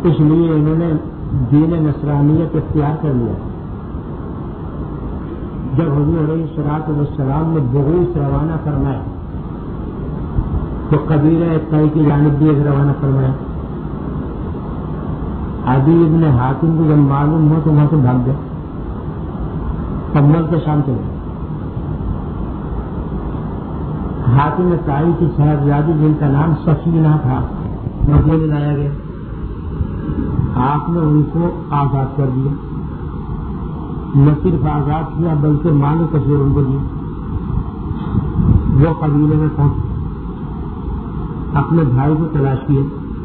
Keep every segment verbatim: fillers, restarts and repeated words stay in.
اس لیے انہوں نے دین نصرانیت اختیار کر لیا. جب حضور علیہ الصلوۃ والسلام نے بعوث روانہ فرمایا تو قبیلہ طے کی جانب بھی ایک روانہ فرمایا. عدی ابن حاتم کو جب معلوم ہو تو وہاں سے بھاگ گئے، کمل کے شام چلے. حاتم طائی کی صاحبزادی جن کا نام سفینہ تھا مدینے میں لایا گیا. آپ نے ان کو آزاد کر دیا، نہ صرف آزاد کیا بلکہ مال کثیر ان کو دی. وہ قبیلے میں پہنچ اپنے بھائی کو تلاش کیے.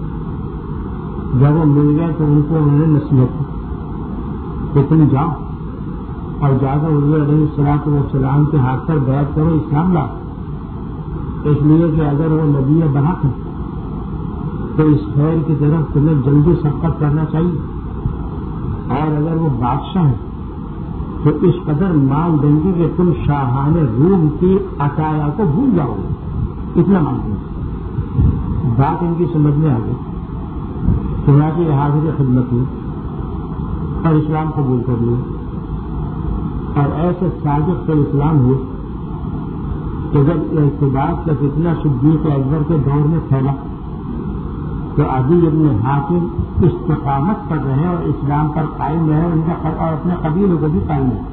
جب وہ مل گئے تو ان کو انہوں نے نصیحت کی کہ تم جاؤ اور جا کر حضور علیہ الصلوۃ والسلام کے ہاتھ پر بیعت کرو، اسلام لاؤ. اس لیے کہ اگر وہ نبی برحق ہے تو اس خیر کی طرف تمہیں جلدی سبقت کرنا چاہیے، اور اگر وہ بادشاہ ہے تو اس قدر مال دیں گے کہ تم شاہان روم کی عطایا کو بھول جاؤ گے، اتنا مال دیں گے. بات ان کی سمجھ میں آ گئی. چنانچہ یہ حاضر خدمت ہوئی اور اسلام قبول کر لیا. اور ایسے صادق سے اسلام ہوئے کہ جب ارتداد کا فتنہ صدیق اکبر کے دور میں پھیلا تو عدی ابن حاتم استقامت پر رہے اور اسلام پر قائم رہے، ان کا اور اپنے قبیلوں کو بھی قائم رہے.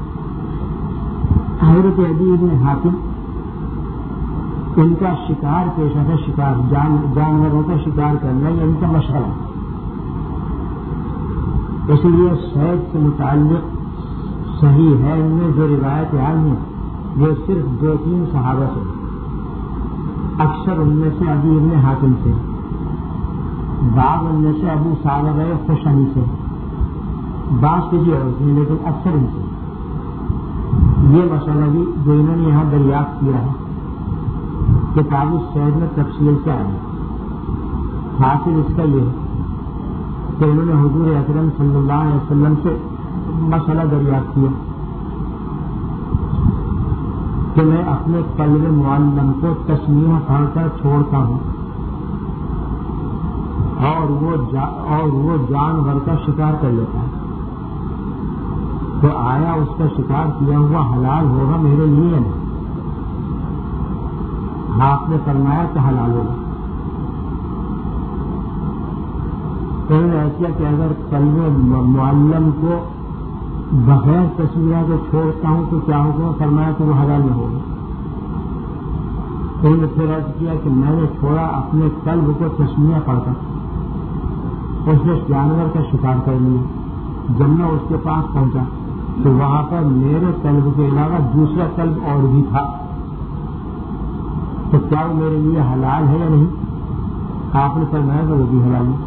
حضرت عدی ابن حاتم ان کا شکار پیشہ ہے، شکار جان جانوروں کا شکار کرنا یہ ان کا مشغلہ. اس لیے صید سے متعلق صحیح ہے ان میں جو روایت آئی ہیں وہ صرف دو تین صحابہ سے، اکثر ان میں سے عدی ابن حاتم سے، بعض ان میں سے ابو ثعلبہ خشنی سے، بعض کسی اور سے، لیکن اکثر ان سے. یہ مسئلہ بھی جو انہوں نے یہاں دریافت کیا ہے کتاب الصید میں تفصیل سے آیا. حاصل اس کا یہ ہے کہ انہوں نے حضور اکرم صلی اللہ علیہ وسلم سے مسئلہ دریافت کیا کہ میں اپنے قلب معلم کو تسمیہ پڑھ کر چھوڑتا ہوں اور وہ جا اور وہ جانور کا شکار کر لیتا ہے، تو آیا اس کا شکار کیا ہوا حلال ہوگا میرے لیے یا نہیں؟ آپ نے فرمایا کہ حلال ہوگا. انہوں نے ایسا کہ اگر قلب معلم کو بغیر تصویرہ کو چھوڑتا ہوں تو کیا ہوگا؟ فرمایا کہ وہ حلال نہیں ہوگا. انہوں نے پھر ایسا کیا کہ میں نے چھوڑا اپنے قلب کو تسمیہ پڑھ کر، اس نے جانور کا شکار کر لیا. جب میں اس کے پاس پہنچا تو وہاں پر میرے قلب کے علاوہ دوسرا قلب اور بھی تھا، تو کیا وہ میرے لیے حلال ہے یا نہیں؟ آپ نے فرمایا کہ وہ بھی حلال ہے.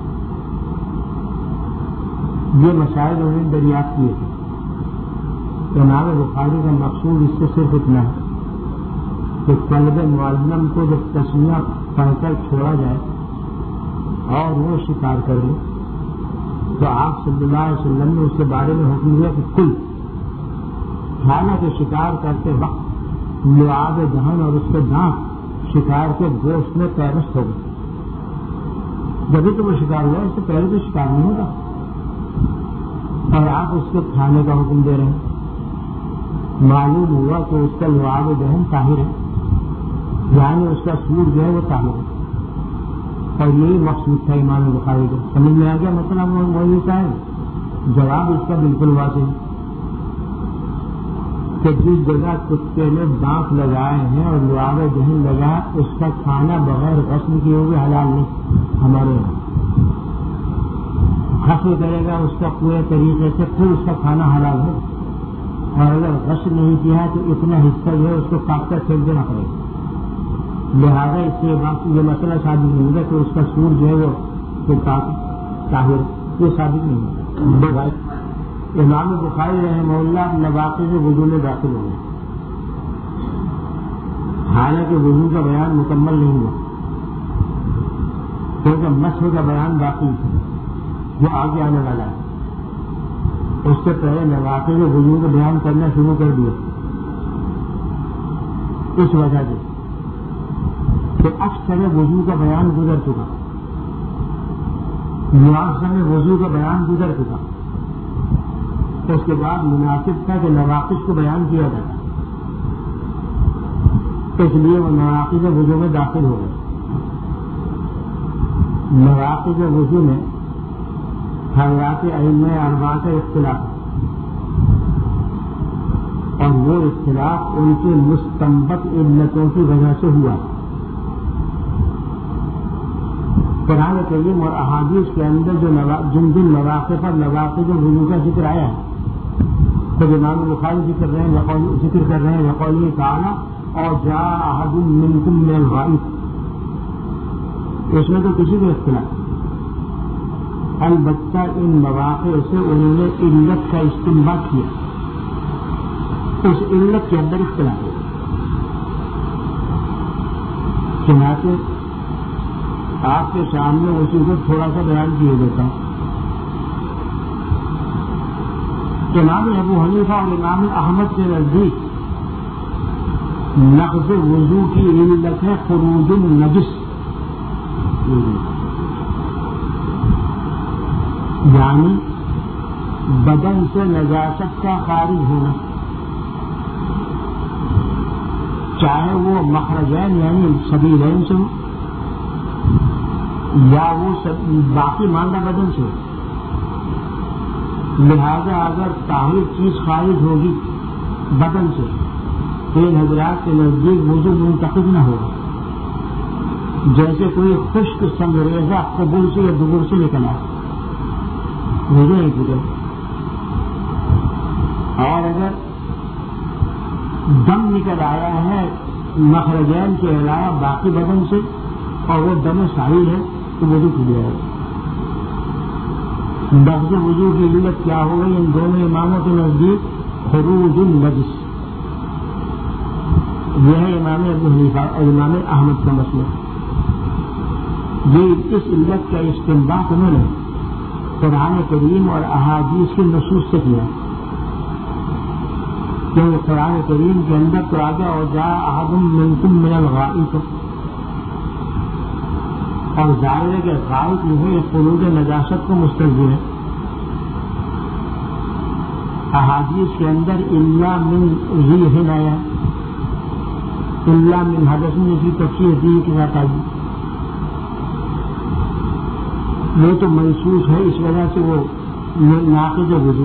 یہ مسائل انہوں نے دریافت کیے تھے. امام بخاری کا مقصود اس سے صرف اتنا ہے کہ قلب معلم کو جب تسمیہ پڑھ کر چھوڑا جائے اور وہ شکار کر لے تو آپ صلی اللہ علیہ وسلم نے اس کے بارے میں حکم دیا کہ کل، حالانکہ شکار کرتے وقت لعاب دہن اور اس کے دانت شکار کے گوشت میں پیوست ہو گئے. جبھی تو وہ شکار ہوا، اس سے پہلے تو شکار نہیں ہوگا، اور آپ اس کو کھانے کا حکم دے رہے ہیں. معلوم ہوا کہ اس کا لعاب دہن طاہر ہے، یعنی اس کا سور جو ہے وہ طاہر ہے. اور یہی مقصود تھا امام بخاری کو. سمجھ میں آ گیا مطلب وہی کا ہے. جواب اس کا بالکل واضح ہے کہ جس جگہ کتے نے دانت لگائے ہیں اور لعاب دہن لگا، اس کا کھانا بغیر غسل کیے ہوئے حلال نہیں ہمارے یہاں. غسل کرے گا اس کا پورے طریقے سے پھر اس کا کھانا حلال ہے، اور اگر غسل نہیں کیا تو اتنا حصہ جو ہے اس کو کاٹ کر پھینک دینا پڑے گا. لہٰذا اس سے یہ مسئلہ ثابت نہیں ہوگا کہ اس کا سور جو ہے وہ طاہر، یہ ثابت نہیں ہے. امام بخاری رحمہ اللہ نواقض سے وضو میں داخل ہو گئے، حالانکہ وضو کا بیان مکمل نہیں ہوا کیونکہ مسح کا بیان باقی ہے جو آگے آنے والا ہے. اس سے پہلے نواقض وضو کا بیان کرنا شروع کر دیا اس وجہ سے کہ اکثر وضو کا بیان گزر چکا. معاشرے میں وضو کا بیان گزر چکا، اس کے بعد مناسب تھا کہ نواقض کو بیان کیا جائے، اس لیے وہ نواقض وضو میں داخل ہو گئے۔ نواقض وضو میں حضرات ائمہ اربعہ کا اختلاف، اور وہ اختلاف ان کی مستنبط علتوں کی وجہ سے ہوا۔ قرآن کریم اور احادیث کے اندر جو جن جن مواقع پر نواقض وضو کا ذکر آیا ہے، خود امام بخاری ذکر رہے ہیں ذکر کر رہے ہیں وقوله تعالی اور جاء احد منکم من الغائط، اس میں تو کسی کو اختلاف، البتہ ان مواقع سے انہوں نے علت کا استنباط کیا، اس علت کے اندر اختلاف ہے۔ چنانچہ آپ کے سامنے اسی کو تھوڑا سا بیان کیے دیتا ہوں۔ امام ابو حنیفہ اور امام احمد کے نزدیک نقض وضو کی علت ہے خروج النجس، یعنی بدن سے نجاست کا خارج ہونا، چاہے وہ مخرجین یعنی سبیلین سے یا وہ باقی ماندہ بدن سے، لہذا اگر طاہر چیز خارج ہوگی بدن سے تو ان حضرات کے نزدیک وضو منتقد نہ ہوگا، جیسے کوئی خشک سنگریزہ قبول سے یا دبر سے نکلا وضو نہیں ٹوٹے، اور اگر دم نکل آیا ہے مخرجین کے علاوہ باقی بدن سے اور وہ دم ساحل ہے تو وضو ٹوٹ جائے گا۔ لفظ وضو کی علت کیا ہو گئی ان دونوں اماموں کے نزدیک خروج النجس، یہ ہے امام ابو حنیفہ اور امام احمد کا مسئلہ۔ یہ اس علت کا استنباط انہوں نے قرآن کریم اور احادیث کی نصوص سے کیا، کیونکہ قرآن کریم کے اندر تو آگے اور جاء احد منکم من الغائط، اور ظاہر ہے کہ غائط جو ہے خروج نجاست کو مستلزم ہے۔ احادیث کے اندر الا من ریح آیا، الا من حدث میں کی تفسیر دی کے ساتھ آئی، وہ تو محسوس ہے، اس وجہ سے وہ ناقض وضو۔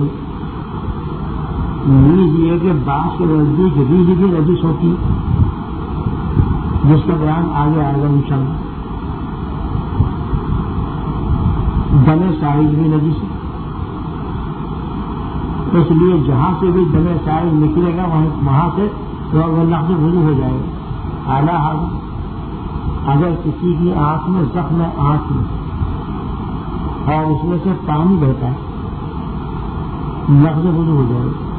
نیز یہ کہ بعض کے نزدیک ریح بھی نجس ہوتی، جس کا بیان آگے آئے گا انشاءاللہ۔ دم سائل بھی نجس، اس لیے جہاں سے بھی دم سائل نکلے گا وہاں سے وہ نقض وضو ہو جائے گا۔ اعلیٰ حاضر اگر کسی کی آنکھ میں زخم ہے آنکھ میں اور اس میں سے پانی بہتا ہے نقض وضو ہو جائے گا۔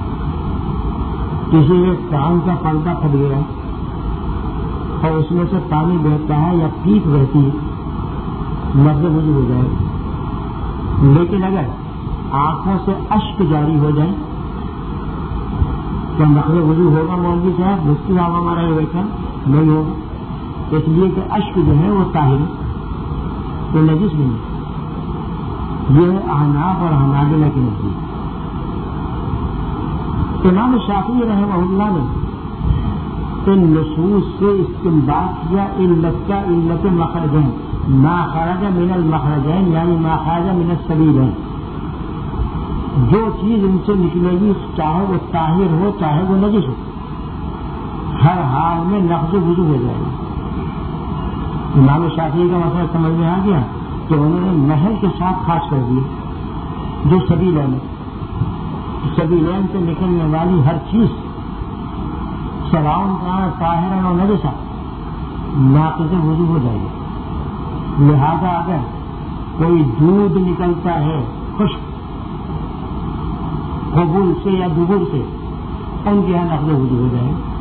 کسی ایک کان کا پردہ پھٹ گیا اور اس میں سے پانی بہتا ہے یا پیپ بہتی ہے نقض وضو ہو جائے گا۔ لیکن اگر آنکھوں سے اشک جاری ہو جائے تو نقض وضو ہوگا؟ مولوی صاحب مفتی صاحب ہمارا یہ بیٹھا نہیں ہوگا، اس لیے کہ اشک جو ہے وہ طاہر ہے، وہ نجس نہیں ہے۔ یہ ہے احناف اور حنابلہ کے نزدیک۔ امام شافعی رحمہ اللہ نے ان نصوص سے استنباط کیا علت کا علت مخرجین، ما خرج من المخرجین یعنی ما خرج من السبیلین، جو چیز ان سے نکلے گی چاہے وہ طاہر ہو چاہے وہ نجس ہو، ہر حال میں نقض وضو ہو جائے گی۔ امام شافعی کا مسئلہ سمجھ میں آ گیا کہ انہوں نے محل کے ساتھ خاص کر دیے، جو سبیلین سبیلین سے نکلنے والی ہر چیز سواؤن کا طاہرا اور نجسا ناقض وضو ہو جائے گی۔ لہذا اگر کوئی دودھ نکلتا ہے خشک قبول سے یا دبر سے ان کے یہاں نقض وضو ہو جائے گا۔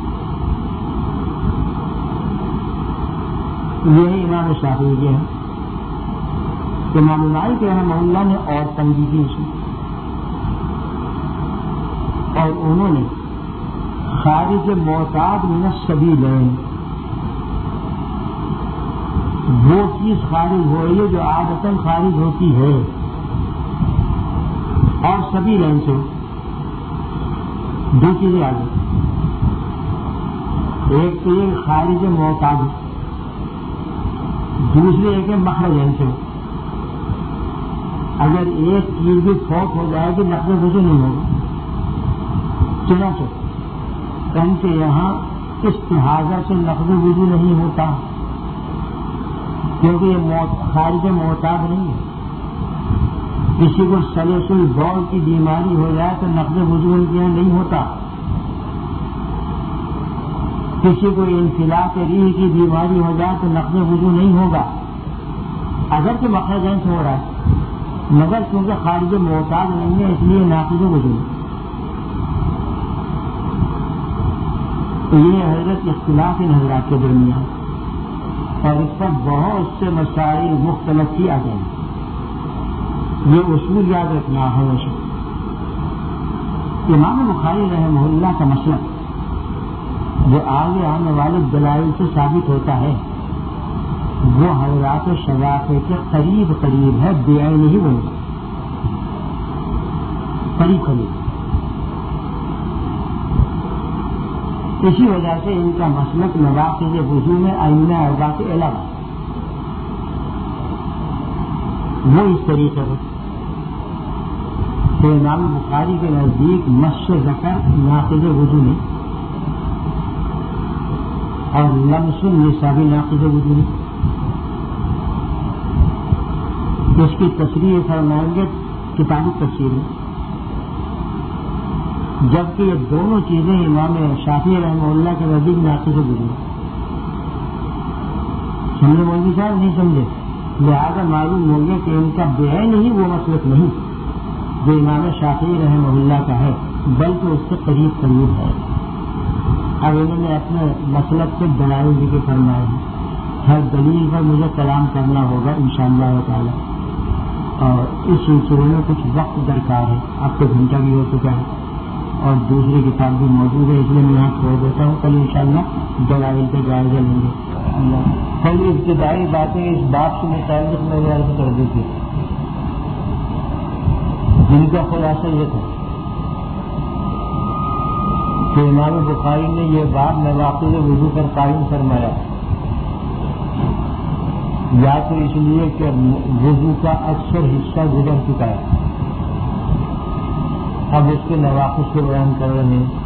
یہی امام شافعی کے ہیں۔ امام مالک رحمہ اللہ نے اور تنگی کی اس میں، اور انہوں نے خارج معتاد من السبیلین وہ چیز خارج ہو رہی ہے جو عادتاً خارج ہوتی ہے، اور سبھی لائن سے دو چیزیں آ گئی. ایک تو یہ خارج معتاد، دوسری ایک ہے مخرج لائن سے. اگر ایک چیز بھی فوت ہو جائے گی نقد وضو نہیں ہوگا. چنانچہ ان کے یہاں استحاضہ سے نقد وضو نہیں ہوتا، کیونکہ یہ خارج معتاد نہیں ہے. کسی کو سلسل بول کی بیماری ہو جائے تو نقد وضو ان کے یہاں نہیں ہوتا. کسی کو انفلاق ریح کی بیماری ہو جائے تو نقد وضو نہیں ہوگا، اگر کہ مخرج سے ہو رہا ہے، مگر کیونکہ خارج معتاد نہیں ہے اس لیے ناقض وضو نہیں. تو یہ حضرت اختلاف ان حضرات کے درمیان، اور اس پر بہت سے مسائل مختلف کیا گئے. یہ اصول یاد رکھنا ہے. امام بخاری رحمہ اللہ کا مسئلہ جو آگے آنے والے دلائل سے ثابت ہوتا ہے وہ حضرات شافعی کے قریب قریب ہے، بے عین نہیں بنتا، قریب قریب. اسی وجہ سے ان کا مسلک نواقض وضو میں ائمہ اربعہ کے علاوہ وہ اس طریقے سے کہ امام بخاری کے نزدیک مس ذکر ناقض وضو نہیں، اور لمس النساء بھی ناقض وضو نہیں. اس کی تصریح فرمائیں گے کتابی تفسیر میں، جبکہ یہ دونوں چیزیں امام شافعی رحمہ اللہ کے نزدیک ناقض وضو. سمجھے مولوی صاحب؟ نہیں سمجھے؟ لہٰذا معلوم ہو گیا کہ ان کا بے نہیں وہ مسلک نہیں جو امام شافعی رحمہ اللہ کا ہے، بلکہ اس سے قریب قریب ہے. اب انہوں نے اپنے مسلک سے دلائل ذکر فرمائے ہیں. ہر دلیل پر مجھے کلام کرنا ہوگا انشاءاللہ تعالی، اور اس سلسلے میں کچھ وقت درکار ہے. اب تو گھنٹہ بھی ہو چکا ہے اور دوسری کتاب بھی موجود ہے، اس لیے میں یہاں چھوڑ دیتا ہوں. کل انشاءاللہ دلائل کا جائزہ لیں گے. کل ابتدائی باتیں اس بات سے متعلق میں نے عرض کر دی تھی، جن کا خلاصہ یہ تھا کہ امام بخاری نے یہ بات نواقض وضو پر قائم فرمایا، یا تو اس لیے کہ وضو کا اکثر حصہ گزر چکا ہے، اب اس کے نواقض کو بیان کر رہے ہیں،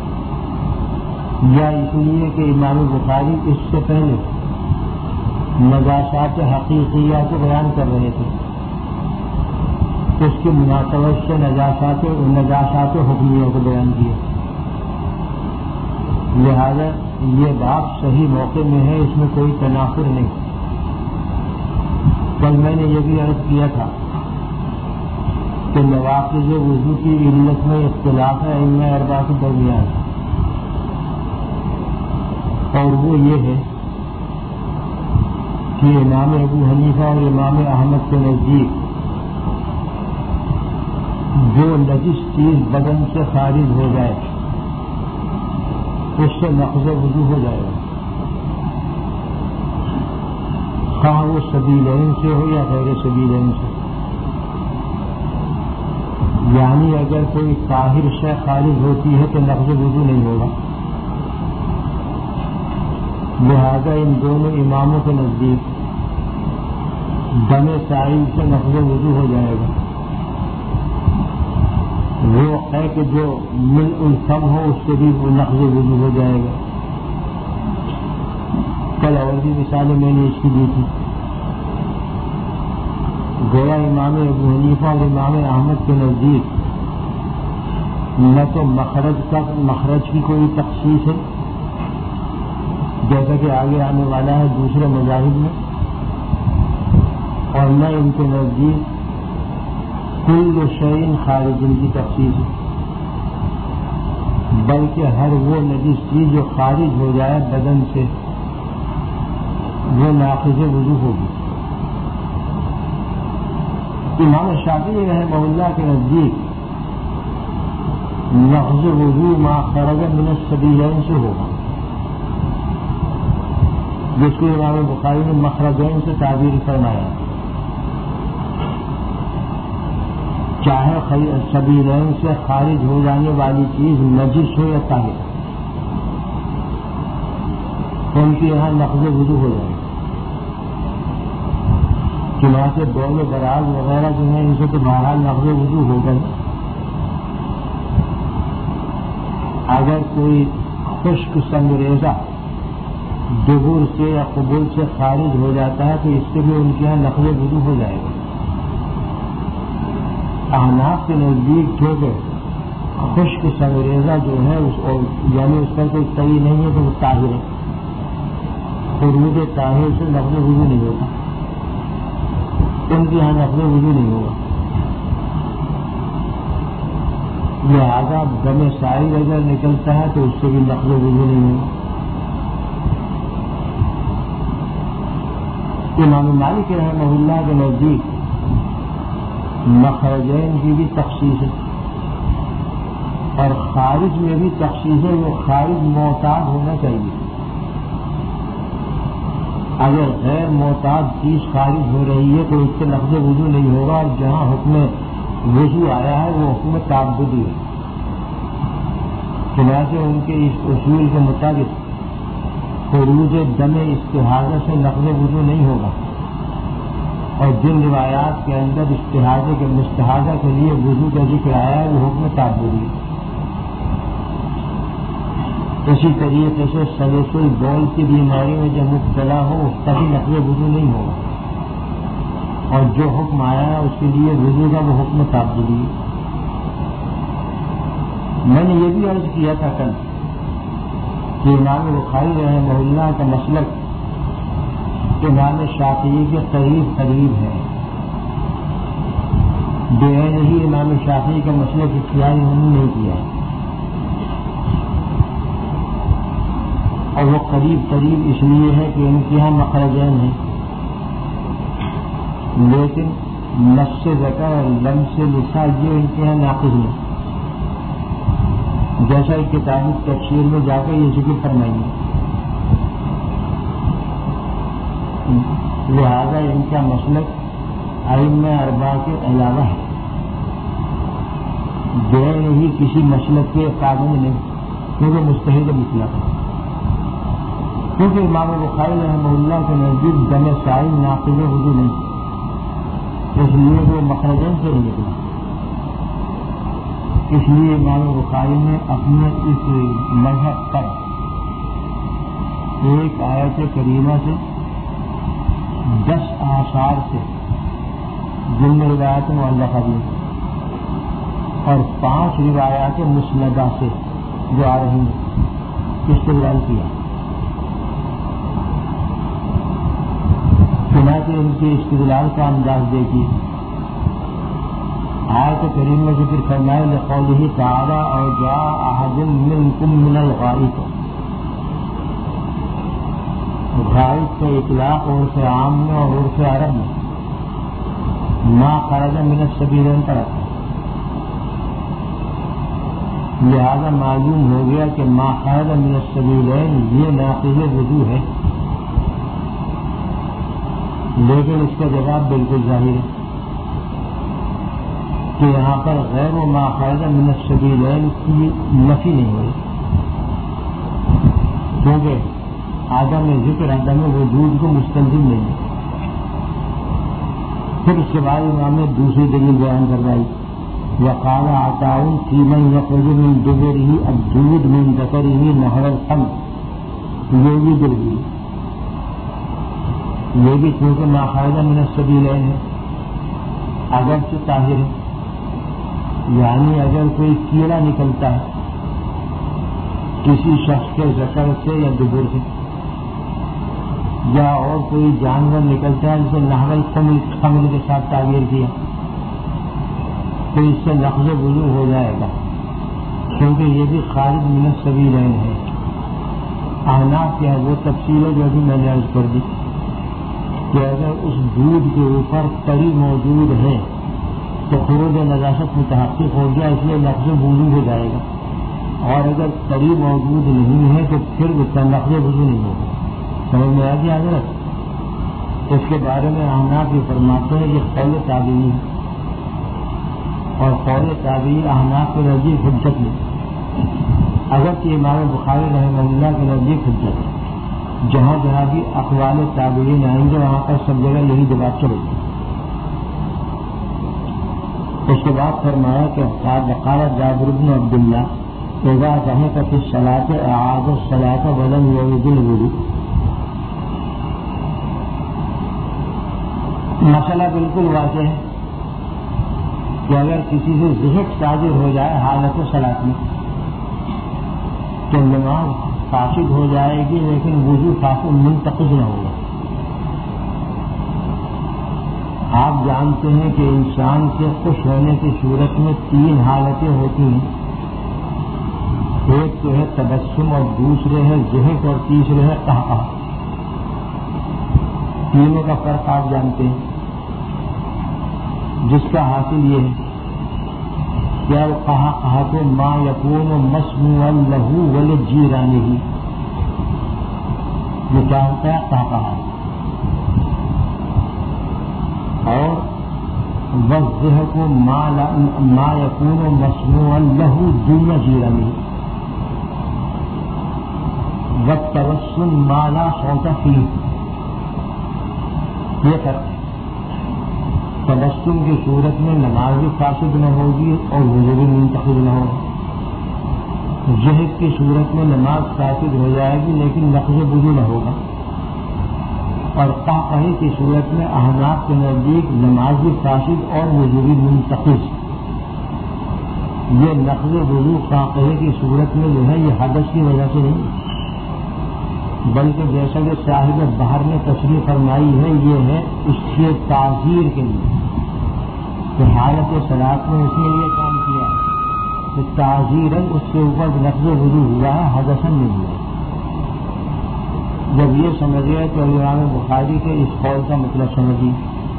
یا اس لیے کہ امام بخاری اس سے پہلے نجاسات حقیقیہ کو بیان کر رہے تھے، اس کی مناسبت سے نجاسات نجاسات حکمیہ کو بیان کیا. لہذا یہ بات صحیح موقع میں ہے، اس میں کوئی تناقض نہیں. کل میں نے یہ بھی عرض کیا تھا کہ نواقض وضو کی علت میں اختلاف ہے ائمہ اربعہ کے درمیان، اور وہ یہ ہے کہ امام ابو حنیفہ اور امام احمد کے نزدیک جو نجس چیز بدن سے خارج ہو جائے اس سے نقض وضو ہو جائے گا، خواہ وہ سبیلین سے ہو یا غیر سبیلین سے. یعنی اگر کوئی طاہر شے خارج ہوتی ہے تو نقض وضو نہیں ہوگا. لہذا ان دونوں اماموں کے نزدیک دم سائل سے نقض وضو ہو جائے گا. وہ ہے کہ جو ملء الفم ہو اس سے بھی وہ نقض وضو ہو جائے گا. کل اور بھی مثالیں میں نے اس کی دی تھی. گویا امام ابو حنیفہ اور امام احمد کے نزدیک نہ تو مخرج کا مخرج کی کوئی تخصیص ہے جیسا کہ آگے آنے والا ہے دوسرے مذاہب میں، اور نہ ان کے نزدیک کل شیء خارج کی تخصیص ہے، بلکہ ہر وہ نجس چیز جو خارج ہو جائے بدن سے وہ ناقض وضو ہوگی. امام شافعی رحمہ اللہ کے نزدیک نقض وضو ما خرج من السبیلین سے ہوگا، جس کو امام بخاری نے مخرجین سے تعبیر فرمایا. چاہے سبیلین سے خارج ہو جانے والی چیز نجس ہو یا طاہر، ان کے یہاں نقض وضو ہو جائے. چنانچہ بول براز وغیرہ جو ہیں ان سے تو بہرحال نقض وضو ہو گئے. اگر کوئی خشک سنگریزہ دبر سے یا قبول سے خارج ہو جاتا ہے تو اس سے بھی ان کے یہاں نقض وضو ہو جائے گا. احناف کے نزدیک کیونکہ خشک سنگریزہ جو ہے اس یعنی اس پر کوئی صحیح نہیں ہے تو وہ طاہر ہے، خروج طاہر سے نقض وضو نہیں ہوگا، ان کے یہاں نقض وضو نہیں ہوگا. لہٰذا دم سائل اگر نکلتا ہے تو اس سے بھی نقض وضو نہیں ہوگا. امام مالک رحمہ اللہ کے نزدیک مخرجین کی بھی تخصیص ہے اور خارج میں بھی تخصیص ہے. وہ خارج معتاد ہونا چاہیے. اگر غیر معتاد چیز خارج ہو رہی ہے تو اس سے نقض وضو نہیں ہوگا، اور جہاں حکم وضو آیا ہے وہ حکم تعبدی ہے. چنانچہ ان کے اس اصول کے مطابق خروج دم استحاضہ سے نقض وضو نہیں ہوگا، اور جن روایات کے اندر استحاضہ کے مستحاضہ کے لیے وضو کا ذکر آیا ہے وہ حکم تعبدی ہے. اسی طریقے سے سلسل بول کی بیماری میں جب مبتلا ہو اس کا بھی نقض وضو نہیں ہوگا، اور جو حکم آیا ہے اس کے لیے وضو کا وہ حکم تعبدی ہے. میں نے یہ بھی عرض کیا تھا کل کہ امام بخاری رحمہ اللہ کا مسلک امام شافعی کے قریب قریب ہے. بے ہی امام شافعی کا مسلک اختیار انہوں نے نہیں کیا، اور وہ قریب قریب اس لیے ہے کہ ان کے یہاں مخرجین ہیں، لیکن نفس ذکر اور لمس لسا یہ ان کے یہاں ناقص ہے، جیسا ایک کتابی تفسیر میں جا کے یہ ذکر فرمائیے. لہذا ان کا مسلک ائمہ اربعہ کے علاوہ ہے، غیر ہی کسی مسلک کے قابل نہیں، کیونکہ مستحیل مطلق ہے. کیونکہ امام بخاری رحمہ اللہ کے نزدیک دم سائل ناقض وضو نہیں، اس لیے وہ مخرجین سے نہیں نکلا. اس لیے امام بخاری نے اپنے اس مذہب پر ایک آیت کریمہ سے دس آثار سے جن روایات معلقہ بھی اور پانچ روایات مسندہ سے جو آ رہی ہیں استدلال کیا. چنانچہ ان کے استدلال کا انداز دیکھیے. آیت کریم میں ذکر فرمائے لقوله تعالی اور جاء احد منکم من الغائط. غائط کا اطلاق عرف عام میں اور عرف عرب میں ما خرج من السبیلین پر آتا ہے. لہذا معلوم ہو گیا کہ ما خرج من السبیلین یہ ناقض وضو ہے، لیکن اس کا جواب بالکل ظاہر ہے کہ یہاں پر غیر و ما خرج من السبیلین کی نفی نہیں ہوئی، کیونکہ عدم ذکر عدم وجود کو مستلزم نہیں ہے. پھر اس کے بعد امام نے دوسری دلیل بیان کروائی. وقال عطاء فی من یخرج من دبرہ الدود من ذکرہ نحو الخمر، یہ بھی دلیل یہ بھی چونکہ ما خرج من السبیلین ہے، اگرچہ طاہر ہے. یعنی اگر کوئی کیڑا نکلتا ہے کسی شخص کے ذکر سے یا دبر سے، یا اور کوئی جانور نکلتا ہے جسے نحو الخمر کے ساتھ تعبیر کیا، تو اس سے نقض وضو ہو جائے گا، کیونکہ یہ بھی خارج من السبیلین ہے. احناف کیا ہے وہ تفصیل ہے جو ابھی میں نے عرض کر دی کہ اگر اس دودھ کے اوپر تری موجود ہے تو خروج نجاست متحقق ہو گیا، اس لیے نقض وضو ہو جائے گا، اور اگر تری موجود نہیں ہے تو پھر اس کا نقض وضو نہیں ہوگا. سمجھ میں آ گیا حضرت؟ اس کے بارے میں احناف یہ فرماتے ہیں یہ قول تابعی ہے، اور قول تابعی احناف کے نزدیک حجت نہیں، اگرچہ امام بخاری رحمہ اللہ کے نزدیک حجت ہے، جہاں جہاں بھی اقوال تابعین آئیں گے وہاں پر سب جگہ یہی جواب چلے گی۔ اس کے بعد فرمایا کہ وقال جابر بن عبداللہ اذا ضحك في الصلاة اعاد الصلاة ولم يعد الوضوء۔ مسئلہ بالکل واضح ہے کہ اگر کسی سے ضحک صادر ہو جائے حالت صلاۃ میں تو نماز فاسد ہو جائے گی، لیکن وضو فاسد منتقض نہ ہوگا۔ آپ جانتے ہیں کہ انسان کے خوش ہونے کی صورت میں تین حالتیں ہوتی ہیں، ایک تو ہے تبسم، اور دوسرے ہے ضحک، اور تیسرے ہے قہقہ۔ تینوں کا فرق آپ جانتے ہیں، جس کا حاصل یہ ہے کہ القہقہ کو ما یکون مسموعا لہ ولجیرانہ، یہ کیا ہوتا ہے قہقہ، اور والضحک ما یکون مسموعا لہ دون جیرانہ، والتبسم ما لا صوت فیہ۔ یہ فرق ہے، تبسم کی صورت میں نماز بھی فاسد نہ ہوگی اور وضو بھی منتقل نہ ہوگا، ضحک کی صورت میں نماز فاسد ہو جائے گی لیکن نقض وضو نہ ہوگا، اور قہقہے کی صورت میں احناف کے نزدیک نماز بھی فاسد اور وضو بھی منتقل۔ یہ نقض وضو قہقہے کی صورت میں جو ہے یہ حدث کی وجہ سے نہیں، بلکہ جیسا کہ صاحب بحر نے تشریح فرمائی ہے یہ ہے اس کے تعزیر کے لیے، کہ حالت صلاۃ میں اس نے یہ کام کیا کہ تعزیراً اس کے اوپر نقض وضو ہوا ہے، حدثاً نہیں ہوا۔ جب یہ سمجھ گئے تو امام بخاری کے اس قول کا مطلب سمجھیے،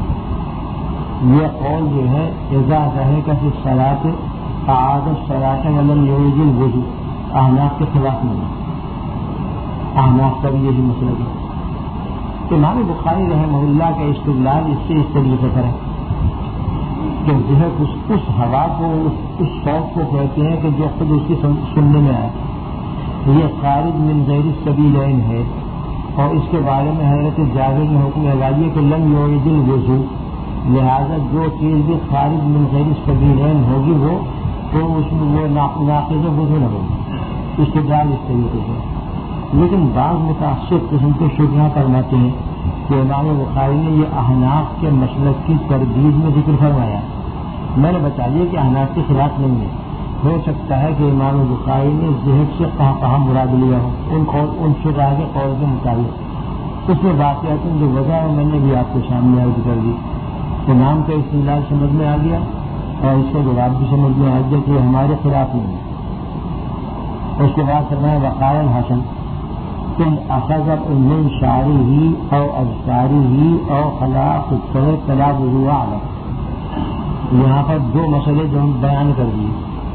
یہ قول جو ہے اذا ضحك في الصلاة اعاد الصلاة ولم يعد الوضوء، احناف کے خلاف نہیں، احناف کا بھی یہی مسئلہ ہے۔ امام بخاری رحمہ اللہ کا استدلال اس سے اس طریقے پر ہے کہ ضحک اس, اس ہوا کو اس, اس شوق کو کہتے ہیں کہ جو خود اس کی سننے میں آئے، یہ خارج من غیر السبیلین ہے، اور اس کے بارے میں حضرت جابر نے حکم لگائی کہ لم یعد الوضوء، لہذا جو چیز بھی خارج من غیر السبیلین ہوگی وہ تو اس میں وہ ناقض وضو نہ ہوگی، استدلال اس طریقے سے۔ لیکن بعض متعصب قسم کے شبہہ فرماتے ہیں کہ امام بخاری نے یہ احناف کے مسلک کی تردید میں ذکر فرمایا۔ میں نے بتایا کہ احناف کے خلاف نہیں ہے، ہو سکتا ہے کہ امام بخاری نے ضحک سے کہاں کہاں مراد لیا ہو ان قول ان شبہہ کے قول کے مطابق۔ اس میں واقعات جو وجہ ہے میں نے بھی آپ کے سامنے عرض کر دی، امام کا استدلال سمجھ میں آ گیا اور اس کا جواب بھی سمجھ میں آ گیا کہ ہمارے خلاف نہیں ہے۔ اس کے بعد فرمایا وقال الحسن تم اخذ من شعری او اذکاری او خلاق طلا وضو علیہ۔ یہاں پر دو مسئلے جو ہم بیان کر دیے۔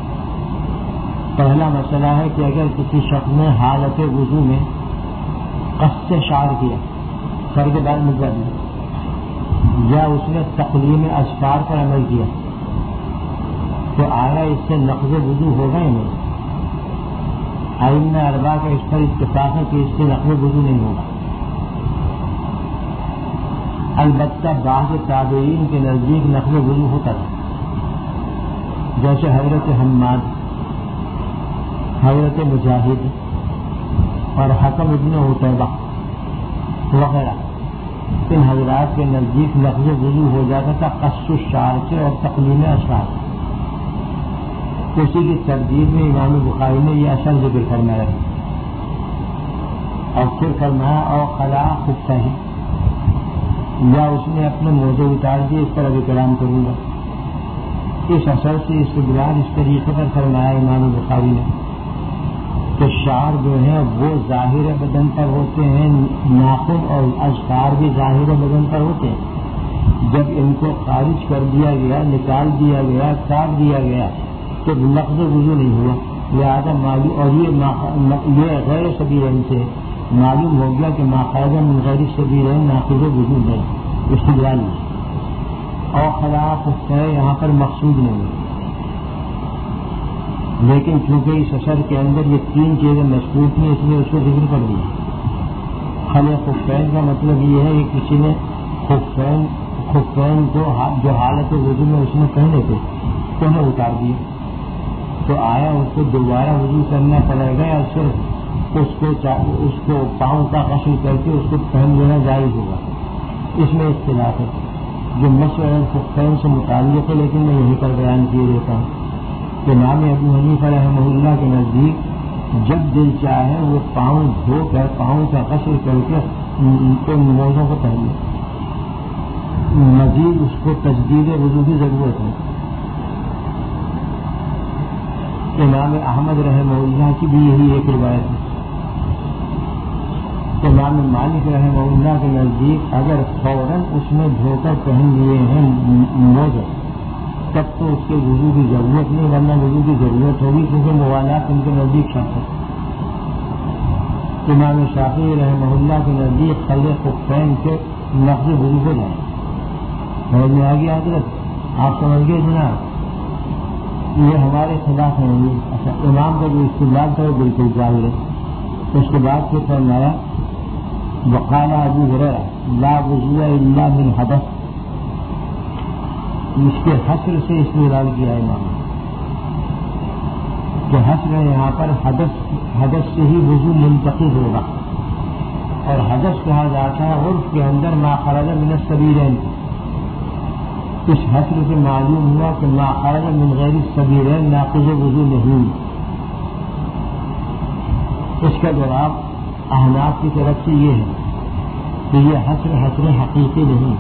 پہلا مسئلہ ہے کہ اگر کسی شخص نے حالت وضو میں قص شعر کیا، سر کے بال مٹا دیا، یا اس نے تقلیم اذکار پر عمل کیا، تو آیا اس سے نقض وضو ہوگا یا نہیں؟ ائمہ اربعہ کا اس پر اتفاق ہے کہ اس سے نقض وضو نہیں ہوگا۔ البتہ بعض تابعین کے نزدیک نقض وضو ہوتا ہے، جیسے حضرت حماد، حضرت مجاہد اور حکم ابن عتیبہ وغیرہ، ان حضرات کے نزدیک نقض وضو ہو جاتا تھا قص الشعر سے اور تقلیم اشعار۔ اسی کی تردید میں امام بخاری نے یہ اثر ذکر فرمایا ہے، اور پھر فرمایا اور خلا خطہ ہی، یا اس نے اپنے موضوع اتار دیے، اس پر ابھی کلام کروں گا۔ اس اثر سے استدلال اس طریقے پر فرمایا امام بخاری نے کہ شعر جو ہے وہ ظاہر بدن پر ہوتے ہیں، ناخن اور اذکار بھی ظاہر بدن پر ہوتے ہیں، جب ان کو خارج کر دیا گیا، نکال دیا گیا، کاٹ دیا گیا تو نقض وضو نہیں ہوا، لہٰذا مالی اور یہ یہ غیر سبیل سے معلوم ہو گیا کہ ماخرج من غیر سبیل ناقض وجود ہے استدلال میں، اور خلاف ہے یہاں پر مقصود نہیں، لیکن چونکہ اس اثر کے اندر یہ تین چیزیں مذکور تھیں اس لیے اس کو ذکر کر دیا۔ خلع خفین کا مطلب یہ ہے کہ کسی نے خفین خفین کو جو حالت وضو میں اس نے پہنے تھے انہیں اتار دیا، تو آیا اس کو دوبارہ وضو کرنا پڑے گا یا صرف اس کو اس کو پاؤں کا غسل کر کے اس کو پہن لینا جائز ہوگا؟ اس میں اختلاف ہے جو مسئلہ خفین سے متعلق ہے، لیکن میں یہیں پر بیان کیے دیتا ہوں کہ امام ابو حنیفہ رحمہ اللہ کے نزدیک جب دل چاہے وہ پاؤں دھو کر پاؤں کا غسل کر کے موزوں کو پہن لے، مزید اس کو تجدید وضو کی ضرورت ہے۔ امام احمد رحمہ اللہ کی بھی یہی ایک روایت ہے۔ امام مالک رحمہ اللہ کے نزدیک اگر فوراً اس نے دھو کر پہن لیے ہیں موزے تب تو اس کے وضو کی ضرورت نہیں، ورنہ وضو کی ضرورت ہوگی کیونکہ موالات ان کے نزدیک شرط ہے۔ امام شافعی رحمہ اللہ کے نزدیک خلع خفین سے نقض وضو ہو جائے۔ سمجھ میں آ گیا حضرت؟ آپ سمجھ گئے جناب؟ یہ ہمارے خلاف نہیں۔ اچھا، امام کا جو استدلال تھا وہ بالکل ظاہر ہے۔ اس کے بعد پھر فرمایا وقال ابو ہریرہ لا وضوء الا من حدث، اس کے حصر سے استدلال کیا امام کہ حصر یہاں پر حدث حدث سے ہی وضو منتقل ہوگا، اور حدث کہا جاتا ہے عرف کے اندر ما خرج من السبیلین۔ اس حصر سے معلوم ہوا کہ ما خرج من غیر السبیلین ناقض وضو نہیں۔ اس کا جواب احناف کی طرف سے یہ ہے کہ یہ حصر حصر حقیقی نہیں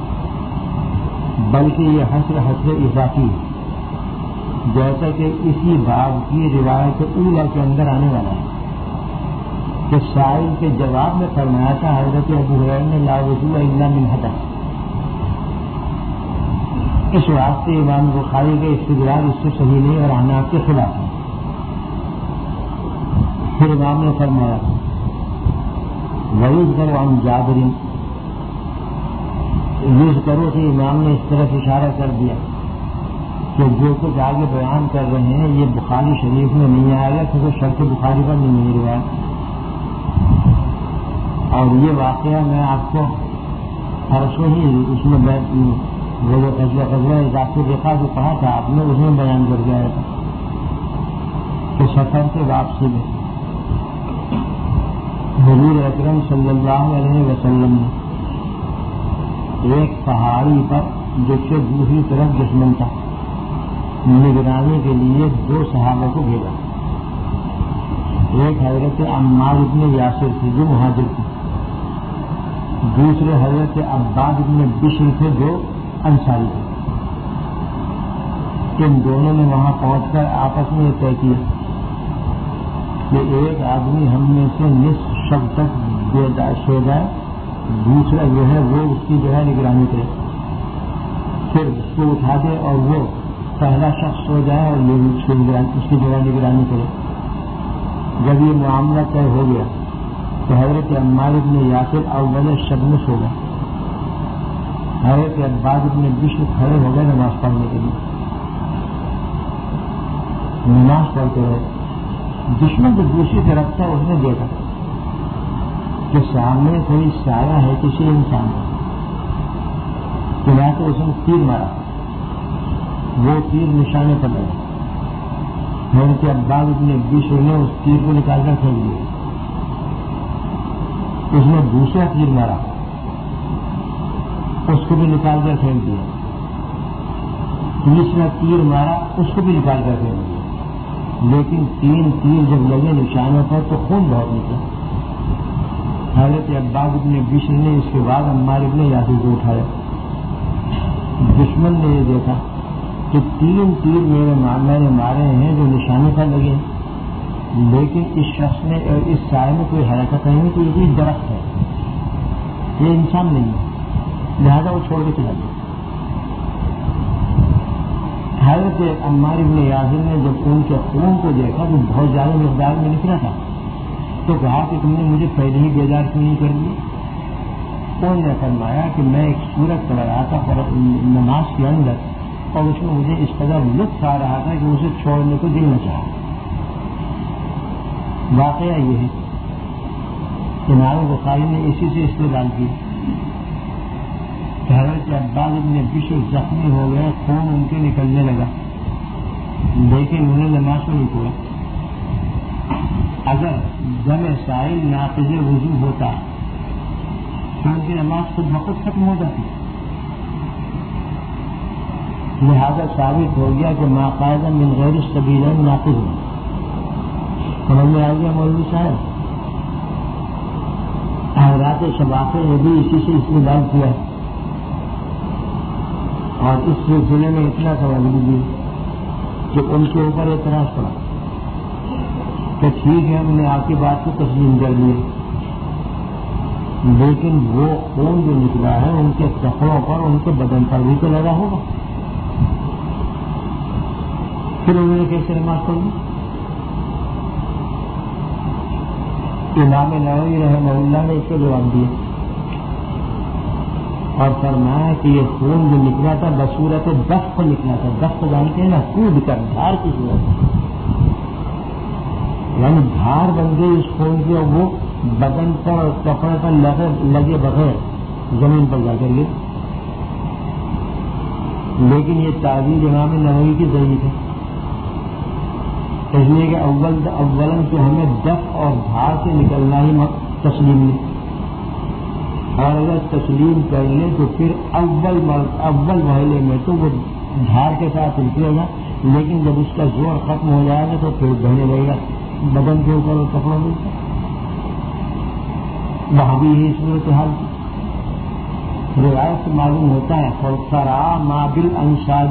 بلکہ یہ حصر حصر اضافی ہے، جیسا کہ اسی باب کی روایت اولا کے اندر آنے والا ہے کہ سائل کے جواب میں فرمایا تھا حضرت ابو ہریرہ نے لا وضوء الا من حدث۔ اس واسطے امام بخاری کے استدلال اس سے صحیح نہیں اور احناف کے خلاف ہے۔ پھر امام نے فرمایا وَيُذْكَرُ عَنْ جابر، یوز کرو کہ امام نے اس طرف اشارہ کر دیا کہ جو کچھ آگے بیان کر رہے ہیں یہ بخاری شریف میں نہیں آئے گا کیونکہ شرط بخاری پر نہیں مل رہا ہے۔ اور یہ واقعہ میں آپ کو پرسوں ہی اس میں وہ جو فضلہ فضلہ اضافی دیکھا جو کہا تھا آپ نے اس میں بیان کر دیا تھا کہ سفر سے واپسی میں حضور اکرم صلی اللہ علیہ وسلم نے ایک پہاڑی پر جس سے دوسری طرف دشمن تھا نگرانی کے لیے دو صحابہ کو بھیجا۔ ایک حضرت عمار ابن یاسر تھی جو مہاجر تھی، دوسرے حضرت عباد ابن بشر تھے جو انصاری تھے۔ ان دونوں نے وہاں پہنچ کر آپس میں طے کیا کہ ایک آدمی ہم میں سے نصف شب تک سو جائے، دوسرا جو ہے وہ اس کی جو ہے نگرانی کرے، پھر اس کو اٹھا دے اور وہ پہلا شخص سو جائے اور یہ اس کی جو ہے نگرانی کرے۔ جب یہ معاملہ طے ہو گیا تو حضرت عمار ابن یاسر اول شب میں سو گئے، حضرت عباد ابن بشر کھڑے ہو گئے نماز پڑھنے کے لیے، نماز پڑھتے رہے۔ دشمن جو دوسری طرف تھا اس نے دیکھا کہ سامنے کوئی سایہ ہے کسی انسان کا، چنانچہ اس نے تیر مارا، وہ تیر نشانے پر لگا، حضرت عباد ابن بشر نے اس تیر کو نکال کر پھینک دیا۔ اس نے دوسرا تیر مارا، اس کو بھی نکال کر پھینک دیا، تیسرا تیر مارا، اس کو بھی نکال کر پھینک دیا، لیکن تین تیر جب لگے نشانوں پر تو خون بہت نکلا۔ حضرت عباد ابن بشر نے اس کے بعد عمار ابن یاسر کو اٹھایا۔ دشمن نے یہ دیکھا کہ تین تیر میرے میں نے مارے ہیں جو نشانے پر لگے، لیکن اس شخص نے اور اس سائے میں کوئی حرکت نہیں کہ یہ درخت ہے، یہ انسان نہیں ہے، لہذا وہ چھوڑ کے چلا گیا۔ حضرت عمار ابن یاسر نے جب ان کے خون کو دیکھا تو بہت زیادہ مقدار میں نکلا تھا، تو کہا کہ تم نے مجھے پہلے ہی بیدار کیوں نہیں کر دیا؟ انہوں نے فرمایا کہ میں ایک سورت پڑھ رہا تھا نماز کے اندر اور اس میں مجھے اس قدر لطف آ رہا تھا کہ اسے چھوڑنے کو دل نہ چاہا۔ واقعہ یہ ہے امام بخاری نے اسی سے استدلال کی کہ حضرت عباس ابن بشر زخمی ہو گئے، خون ان کے نکلنے لگا لیکن انہوں نے نماز کو نہیں چھوڑا۔ اگر دم سائل ناقض وضو ہوتا تو ان کی نماز خود بخود ختم ہو جاتی، لہذا ثابت ہو گیا کہ ما قاعد من غیر السبیلین ناقض ہے۔ سمجھ میں آ گیا مولوی صاحب؟ حضرات شفاعی نے بھی اسی سے استدلال کیا اور اس سلسلے میں اتنا سمجھ لیجیے کہ ان کے اوپر اعتراض پڑا کہ ٹھیک ہے ہم نے آپ کی بات کو تسلیم کر لیا، لیکن وہ خون جو نکلا ہے ان کے کپڑوں پر ان کے بدن پر بھی تو لگا ہوگا، پھر انہوں نے کیسے نماز پڑھی؟ امام نووی رحمہ اللہ نے اس کو جواب دیا اور فرمایا کہ یہ خون جو نکلا تھا بصورت دفع نکلا تھا۔ دفع جانتے ہیں نا، کود کر دھار کی صورت، یعنی دھار بن گئی اس خون کی اور وہ بدن پر اور کپڑے پر لگے لگے بغیر زمین پر جا کر گئے۔ لیکن یہ تعبیر امام نووی کی ضعیف ہے، اس لیے کہ اول اولن تو ہمیں دف اور دھار سے نکلنا ہی تسلیم نہیں، اور اگر تسلیم کر لیں تو پھر اول اول وحلے میں تو وہ دھار کے ساتھ نکلے گا، لیکن جب اس کا زور ختم ہو جائے گا تو پھر بہنے لگے گا بدن کے اوپر اور کپڑوں میں۔ وہاں بھی یہی صورت حال کی روایت سے معلوم ہوتا ہے فرا مابل انصاد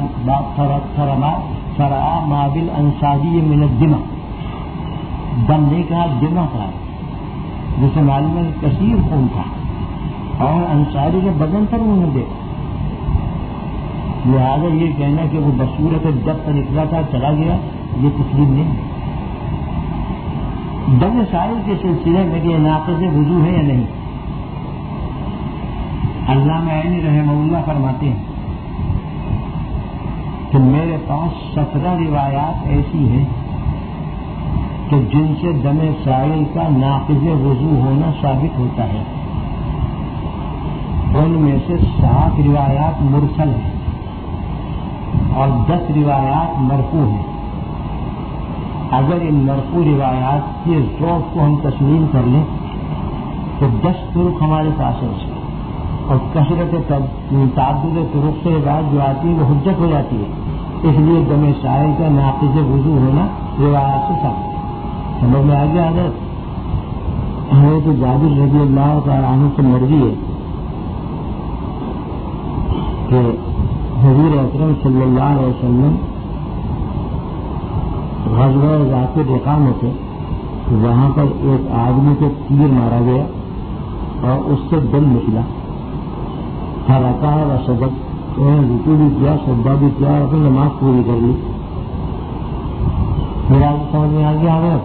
فرا مابل انصادی من الدماء، دم نہیں کہا دماء کہا، جسے معلوم ہے کثیر خون تھا اور انصاری کے بدن پر انہوں نے دیکھا، لہٰذا یہ کہنا کہ وہ بصورت جب پر نکلا تھا چلا گیا یہ تسلیم نہیں۔ دم سائل کے سلسلے میں کہ ناقض وضو ہے یا نہیں، علامہ عینی رحمہ اللہ فرماتے ہیں کہ میرے پاس سترہ روایات ایسی ہیں کہ جن سے دم سائل کا ناقض وضو ہونا ثابت ہوتا ہے، ان میں سے سات روایات مرسل ہیں اور دس روایات مرفوع ہیں۔ اگر ان مرفوع روایات کے ذوق کو ہم تسلیم کر لیں تو دس طرق ہمارے پاس ہے، اور کثرت تعدد طرق سے روایت جو آتی ہے وہ حجت ہو جاتی ہے، اس لیے دم سائل کا ناقض وضو ہونا روایات سے ثابت ہے۔ سمجھ میں آ گیا حضرت؟ ہمیں تو جابر رضی اللہ تعالیٰ عنہ سے مرضی ہے کہ حضور اکرم صلی اللہ علیہ وسلم غزوہ ذات الرقاع میں تھے، وہاں پر ایک آدمی کو تیر مارا گیا اور اس سے دم نکلا، فرقہ و صدق، انہوں نے رکوع بھی کیا، سجدہ بھی کیا اور اپنی نماز پوری کر لی۔ میرا آپ سمجھ میں آ گیا حضرت؟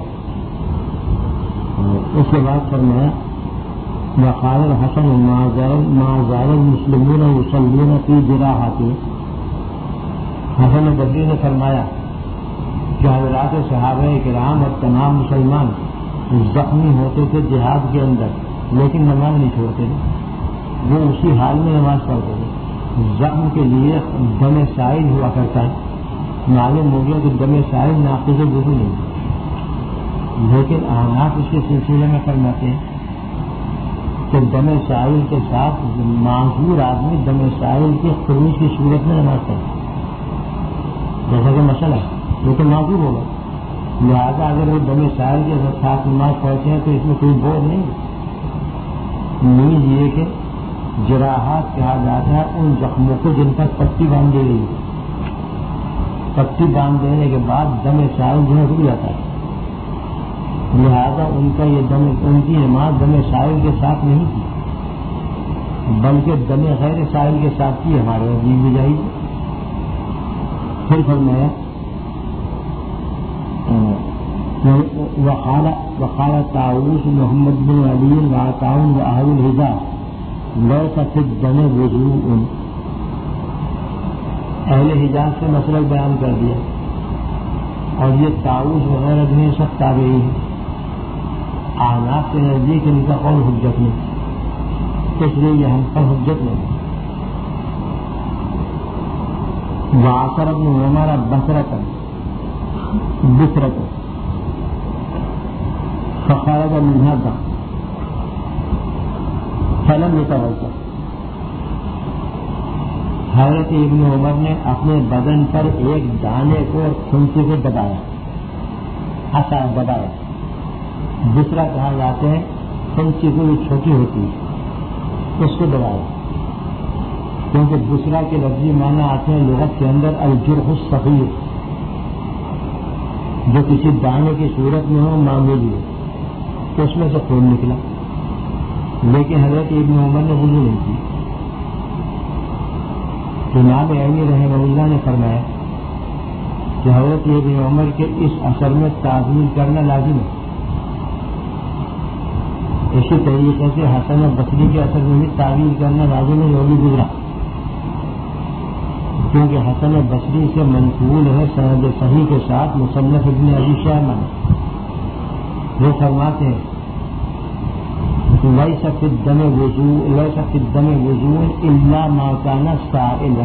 اس کے بعد فرمایا وقال الحسن ما زال المسلمون یصلون فی جراحاتهم، حسن بصری نے فرمایا کہ حضرات صحابہ کرام اور تمام مسلمان زخمی ہوتے تھے جہاد کے اندر لیکن نماز نہیں چھوڑتے تھے، وہ اسی حال میں نماز پڑھتے تھے۔ زخم کے لیے دم سائل ہوا کرتا ہے، معلوم ہو گیا کہ دم سائل ناقض وضو نہیں، لیکن احناف اس کے سلسلے میں فرماتے ہیں کہ دم سائل کے ساتھ معذور آدمی دم سائل کے خروج کی صورت میں نماز پڑھتا ہے، جیسا کہ مسئلہ ہے وہ تو معذور ہوگا، لہٰذا اگر وہ دم سائل کے ساتھ نماز پڑھتے ہیں تو اس میں کوئی بوجھ نہیں۔ نیز یہ کہ جراحات کہا جاتا ہے ان زخموں کو جن پر پٹی باندھ دی گئی، پٹی باندھ دینے کے بعد دم سائل جو ہے رک جاتا ہے، لہذا ان کا یہ دم ان کی نماز دم سائل کے ساتھ نہیں کی بلکہ دم غیر سائل کے ساتھ کی، ہمارے عجیب بھی جائے۔ پھر فرمایا وقال وقال طاووس محمد بن علی وعطاء واہل الحجاز لیس فی الدم وضوء. اہل حجاز سے مسلک بیان کر دیا اور یہ طاووس وغیرہ بھی سب تابعی ہیں. احناف کے نزدیک ان کا قول حجت نہیں، اس لیے یہ ہم پر حجت نہیں. وعصر ابن عمر بصرة بصرة فخرج منها دم فلم يتوضأ. حضرت ابن عمر نے اپنے بدن پر ایک دانے کو کھنسی سے دبایا، ایسا دبایا. دوسرا کہا جاتے ہیں کھنسی کو یہ چھوٹی ہوتی ہے، اس کو دبایا، کیونکہ دوسرا کے لفظی معنی آتے ہیں لغت کے اندر الجرح الصغیر، جو کسی دانے کی صورت میں ہو، معمولی ہو، تو اس میں سے خون نکلا. لیکن حضرت ابن عمر نے وضو نہیں کی. امام عینی رحمہ اللہ نے فرمایا کہ حضرت ابن عمر کے اس اثر میں تعویل کرنا لازم ہے. اسی طریقے سے حسن بصری کے اثر میں بھی تعویل کرنا لازم ہے، وہ بھی گزرا، کیونکہ حسن بصری سے منقول ہے سند صحیح کے ساتھ مصنف ابن ابی شیبہ میں. وہ فرماتے ہیں لیس فی الدم وضوء لیس فی الدم وضوء الا ما کان سائلا.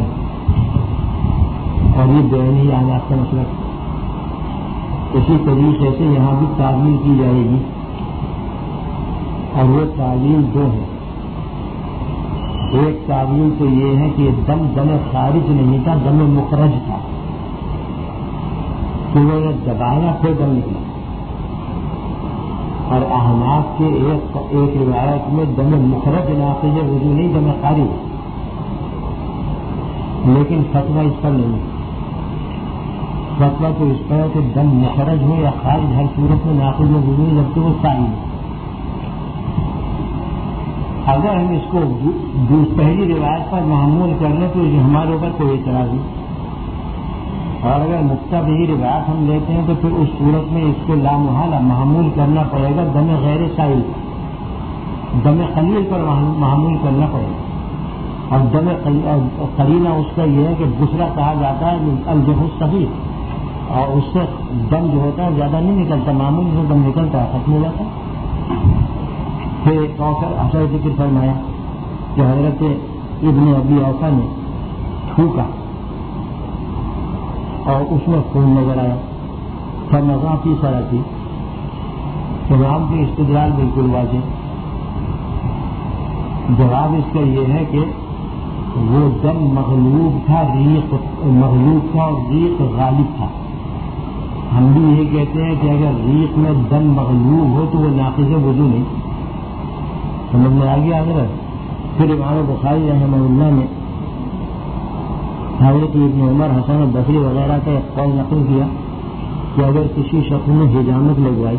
اور یہ بینی احناف کا مسئلہ. اسی طریقے سے یہاں بھی تعویل کی جائے گی، اور وہ تعویل دو ہے. ایک تعویل تو یہ ہے کہ دم دم خارج نہیں تھا، دم مخرج تھا، کہ وہ نے دبایا پھر دم نکلا. اور احناف کے ایک ایک روایت میں دم مخرج ناقض وضو نہیں، دم خارج. لیکن فتویٰ اس پر نہیں. فتویٰ تو اس پر ہے کہ دم مخرج ہو یا خارج، ہر صورت میں ناقض وضو نہیں لگتے، وہ صحیح ہے. اگر ہم اس کو پہلی روایت پر معمول کر لیں تو ہمارے اوپر کوئی اعتراض نہیں، اور اگر مکتب ہی روایت ہم لیتے ہیں تو پھر اس صورت میں اس کو لامحالہ معمول کرنا پڑے گا. دم غیر سائل، دم خلیل پر معمول کرنا پڑے گا. اور دم قرینہ اس کا یہ ہے کہ دوسرا کہا جاتا ہے الجرح الصغیر، اور اس سے دم جو ہوتا ہے زیادہ نہیں نکلتا، معمول سے دم نکلتا ہے، ختم ہو جاتا ہے. پھر ایک اور اثر ذکر فرمایا کہ حضرت ابن ابی اوفا نے تھوکا اور اس میں خون نظر آیا. فرمایا کی سرا تھی. امام کے استدلال بالکل واضح. جواب اس کا یہ ہے کہ وہ دم مغلوب تھا، ریق مغلوب تھا اور ریق غالب تھا. ہم بھی یہ کہتے ہیں کہ اگر ریق میں دم مغلوب ہو تو وہ ناقض وضو نہیں. سمجھ میں آ گیا حضرت. پھر امام بخاری رحمہ اللہ نے حضرت ابن عمر، حسن بصری وغیرہ کا ایک قول نقل کیا کہ اگر کسی شخص نے حجامت لگوائی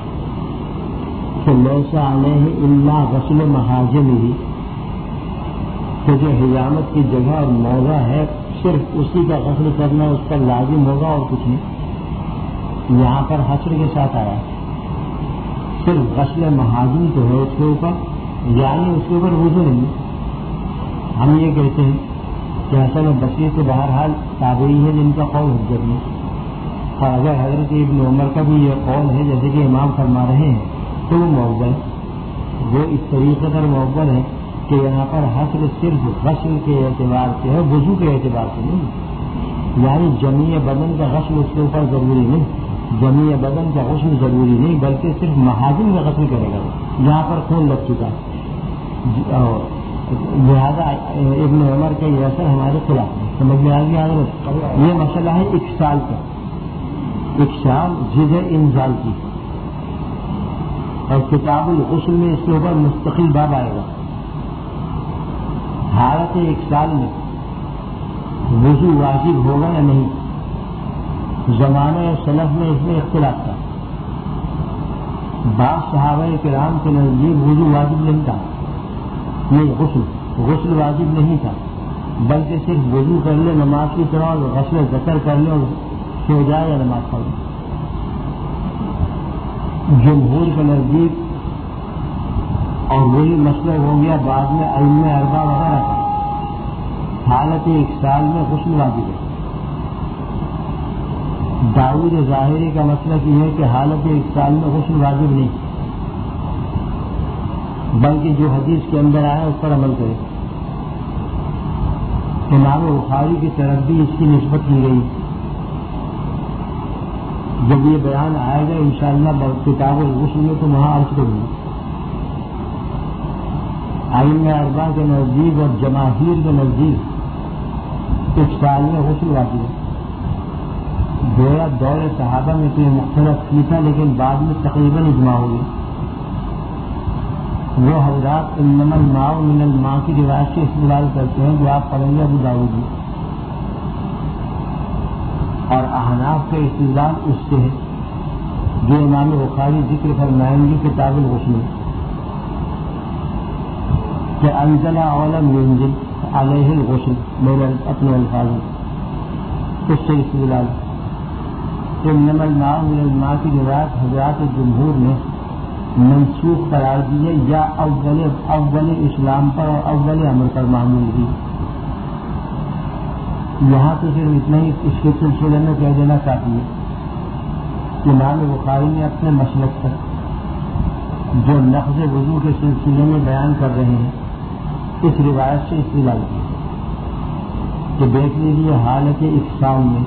تو لیس علیہ الا غسل محاجمہ، تو جو حجامت کی جگہ اور موضع ہے صرف اسی کا غسل کرنا اس پر لازم ہوگا اور کچھ نہیں. یہاں پر حصر کے ساتھ آیا، صرف غسل محاجم تو ہے اس کے اوپر، یعنی اس کے اوپر وضو نہیں. ہم یہ کہتے ہیں کہ حسن بصری تو بہرحال تابعی ہے جن کا قول حجت نہیں. اور اگر حضرت ابن عمر کا بھی یہ قول ہے جیسے کہ امام فرما رہے ہیں تو وہ معول، وہ اس طریقے پر معول ہے کہ یہاں پر حصر صرف غسل کے اعتبار سے ہے، وضو کے اعتبار سے نہیں. یعنی جمیع بدن کا غسل اس کے اوپر ضروری نہیں، جمیع بدن کا غسل ضروری نہیں، بلکہ صرف محاذن کا غسل کرے گا جہاں پر خون لگ چکا ہے. لہٰذا ابن عمر کا یہ اثر ہمارے خلاف ہے. سمجھ میں آ گیا حضرت. یہ مسئلہ ہے اکسال کا، اکسال جزء انزال کی، اور کتاب الغسل میں اس کے اوپر مستقل باب آئے گا. حالت اکسال میں وضو واجب ہوگا یا نہیں، زمانہ سلف میں اس میں اختلاف تھا. بعض صحابہ کرام کے نزدیک وضو واجب نہیں تھا، یہ غسل غسل واجب نہیں تھا، بلکہ صرف وضو کر لے نماز کی طرح اور غسل ذکر کر لے اور سو جائے یا نماز پڑھ لے. جمہور کے نزدیک اور وہی مسئلہ ہو گیا بعد میں ائمہ اربعہ وغیرہ کا، حالت ایک سال میں غسل واجب ہے۔ داؤد ظاہری کا مسلک یہ ہے کہ حالت ایک سال میں غسل واجب نہیں، بلکہ جو حدیث کے اندر آیا اس پر عمل کرے۔ امام بخاری کی طرف بھی اس کی نسبت کی گئی۔ جب یہ بیان آئے گا انشاءاللہ کتاب الغسل میں تو وہاں عرض کروں گا۔ ائمہ اربعہ کے نزدیک اور جماہیر کے نزدیک ایک سال میں غسل واجب ہے۔ گویا دور صحابہ میں تو یہ مختلف کی تھا، لیکن بعد میں تقریباً اجماع ہو گیا۔ وہ حضرات انما الماء من الماء کی روایت سے استدلال کرتے ہیں جو آپ پڑھیں گے ابو داؤد میں، اور احناف کا استدلال اس سے ہے جو امام بخاری ذکر فرمائیں گے کتاب الغسل میں کہ انزل اولم ينزل علیہ الغسل، میرے اپنے الفاظ میں اس سے استدلال۔ انما الماء من الماء کی روایت حضرات جمہور نے منسوخ قرار دیے یا اول اول اسلام پر اور اول امر پر معمول دی۔ یہاں تو صرف اتنا ہی اس کے سلسلے میں کہہ دینا چاہتی ہے کہ امام بخاری نے اپنے مسلک پر جو نقض وضو کے سلسلے میں بیان کر رہے ہیں اس روایت سے استدلال کی کہ دیکھ لیجیے حالت اقسام میں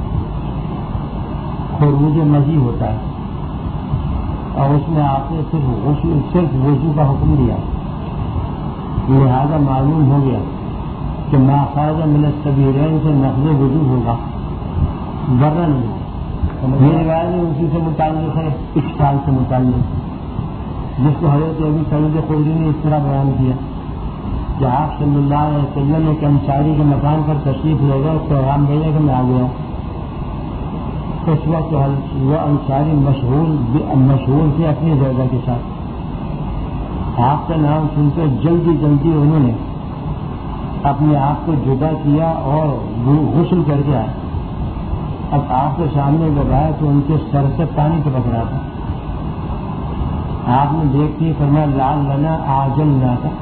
خروج مزی ہوتا ہے اور اس میں آپ نے صرف غسل صرف وضو کا حکم دیا، لہذا معلوم ہو گیا کہ ما خرج من السبیلین سے نقض وضو ہوگا، ورنہ نہیں۔ یہ روایت اسی سے متعلق ہے، اقسام سے متعلق، جس کو حضرت ابی سعید خدری نے اس طرح بیان کیا کہ آپ صلی اللہ علیہ وسلم ایک انصاری کے مکان پر تشریف لے گئے، پیغام بھیجا کہ میں آ گیا۔ اس وقت وہ انصاری مشغول مشغول تھے اپنی جگہ کے ساتھ۔ آپ کا نام سن کر جلدی جلدی انہوں نے اپنے آپ کو جدا کیا اور غسل کر کے آئے۔ اب آپ کے سامنے جب آئے تو ان کے سر سے پانی ٹپک رہا تھا۔ آپ نے دیکھتے فرمایا لال لنا آجل نہ تھا،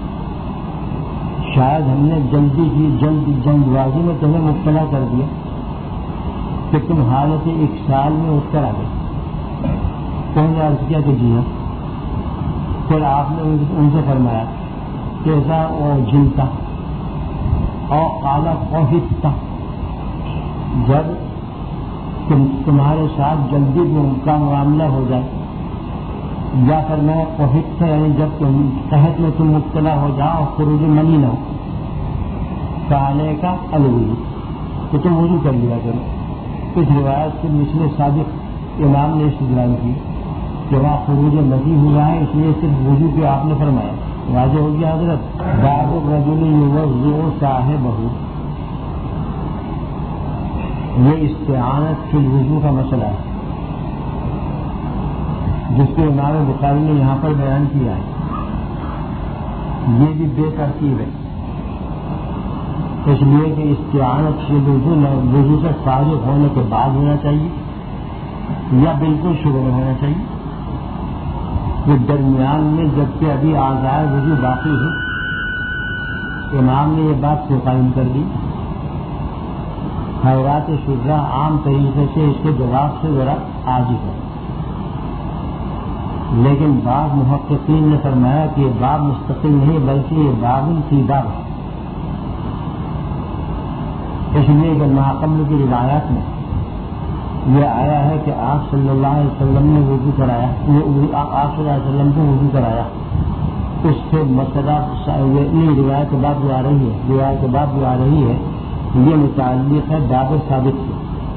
شاید ہم نے جلدی کی جلدی جلد بازی میں تمہیں مبتلا کر دیا کہ تم حالت ایک سال میں اٹھ کر آ گئے۔ کہنے نے عرض کیا کہ جی ہاں۔ پھر آپ نے ان سے فرمایا کیسا اور جلتا اور کالا فوہتا، جب تم تمہارے ساتھ جلدی کا معاملہ ہو جائے، یا فرمایا فوہتا یعنی جب تم قحط میں تم مبتلا ہو جاؤ اور خروج منی نہ ہو، کالے کا الوضو، تو تم وضو کر لیا کرو۔ اس روایت سے مثل سابق امام نے استدلال کی کہ وہاں خروج مزی ہوا ہے، اس لیے صرف وضو کے آپ نے فرمایا۔ واضح ہو گیا حضرت۔ باب الرجل یوضع صاحبہ، یہ استعانت فی الوضو کا مسئلہ ہے جس کو امام بخاری نے یہاں پر بیان کیا ہے۔ یہ بھی بے ترتیب ہے، اس لیے کہ استعانت سے وضو وضو سے فارغ ہونے کے بعد ہونا چاہیے یا بالکل شروع میں ہونا چاہیے۔ یہ درمیان میں جبکہ ابھی آزار وضو باقی ہے، امام نے یہ بات سے قائم کر دی۔ حضرات شجرا عام طریقے سے اس کے جواب سے ذرا عاجز ہے، لیکن بعض محققین نے فرمایا کہ یہ باب مستقل نہیں بلکہ یہ باب فی باب ہے، اس لیے کہ ماقبل کی روایات میں یہ آیا ہے کہ آپ صلی اللہ علیہ وسلم نے وضو کرایا، آپ صلی اللہ علیہ وسلم کو وضو کرایا، اس سے مسئلہ نہیں روایت کے بعد جو آ رہی ہے روایت کے بعد جو آ رہی ہے یہ متعلق ہے باب ثابت سے،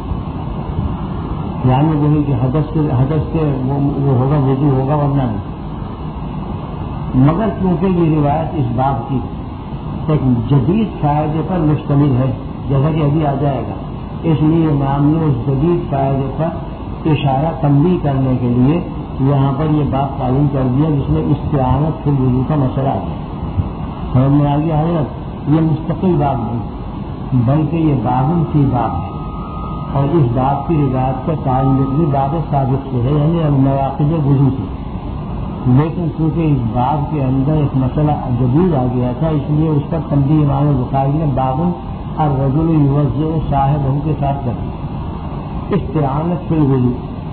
یعنی وہی کہ حدث کے حدث سے وہ ہوگا وضو ہوگا ورنہ نہیں، مگر کیونکہ یہ روایت اس باب کی ایک جدید فائدے پر مشتمل ہے جیسا کہ ابھی آ جائے گا، اس لیے امام نے اس جدید فائدے پر اشارہ تنبیہ کرنے کے لیے یہاں پر یہ بات تعین کر دیا جس میں استعانت فی الوضو کا مسئلہ ہے۔ سمجھ میں آ گیا حضرت؟ یہ مستقل باب نہیں بلکہ یہ باب فی باب ہے، اور اس بات کی روایت کا تعلق بھی باب سابق سے ہے، یعنی نواقض وضو سے، لیکن چونکہ اس باب کے اندر ایک مسئلہ جدید آ گیا تھا، اس لیے اس پر تنبیہ امام بخاری نے باب الرجل یوضع صاحبہ کے ساتھ کر دی۔ استعانت فی الوضو،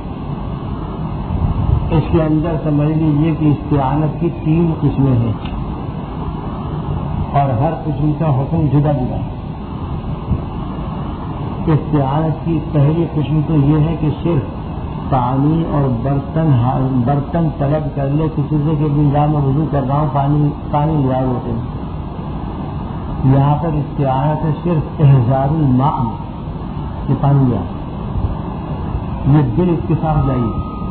اس کے اندر سمجھ لیجیے کہ استعانت کی تین قسمیں ہیں اور ہر قسم کا حکم جدا جدا ہے۔ استعانت کی پہلی قسم تو یہ ہے کہ صرف پانی اور برتن برتن طلب کر لے، کسی سے کہ نظام میں وضو کر رہا ہوں، پانی پانی لیا ہوتے ہیں، یہاں پر استعانت ہے صرف احضار الماء کہ پانی لیا، یہ دل اتفاق جائیے،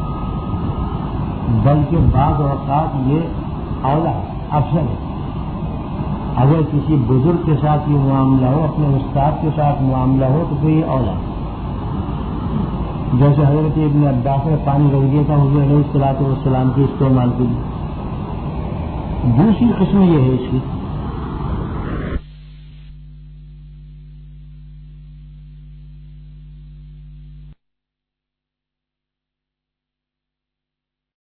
بلکہ بعض اوقات یہ اولا افضل ہے۔ اگر کسی بزرگ کے ساتھ یہ معاملہ ہو، اپنے استاد کے ساتھ معاملہ ہو، تو پھر یہ اولا، جیسے حضرت ابن عباس نے پانی رکھ دیا تھا حضور علیہ الصلوۃ والسلام کے استعمال کے لیے۔ دوسری قسم یہ ہے اس کی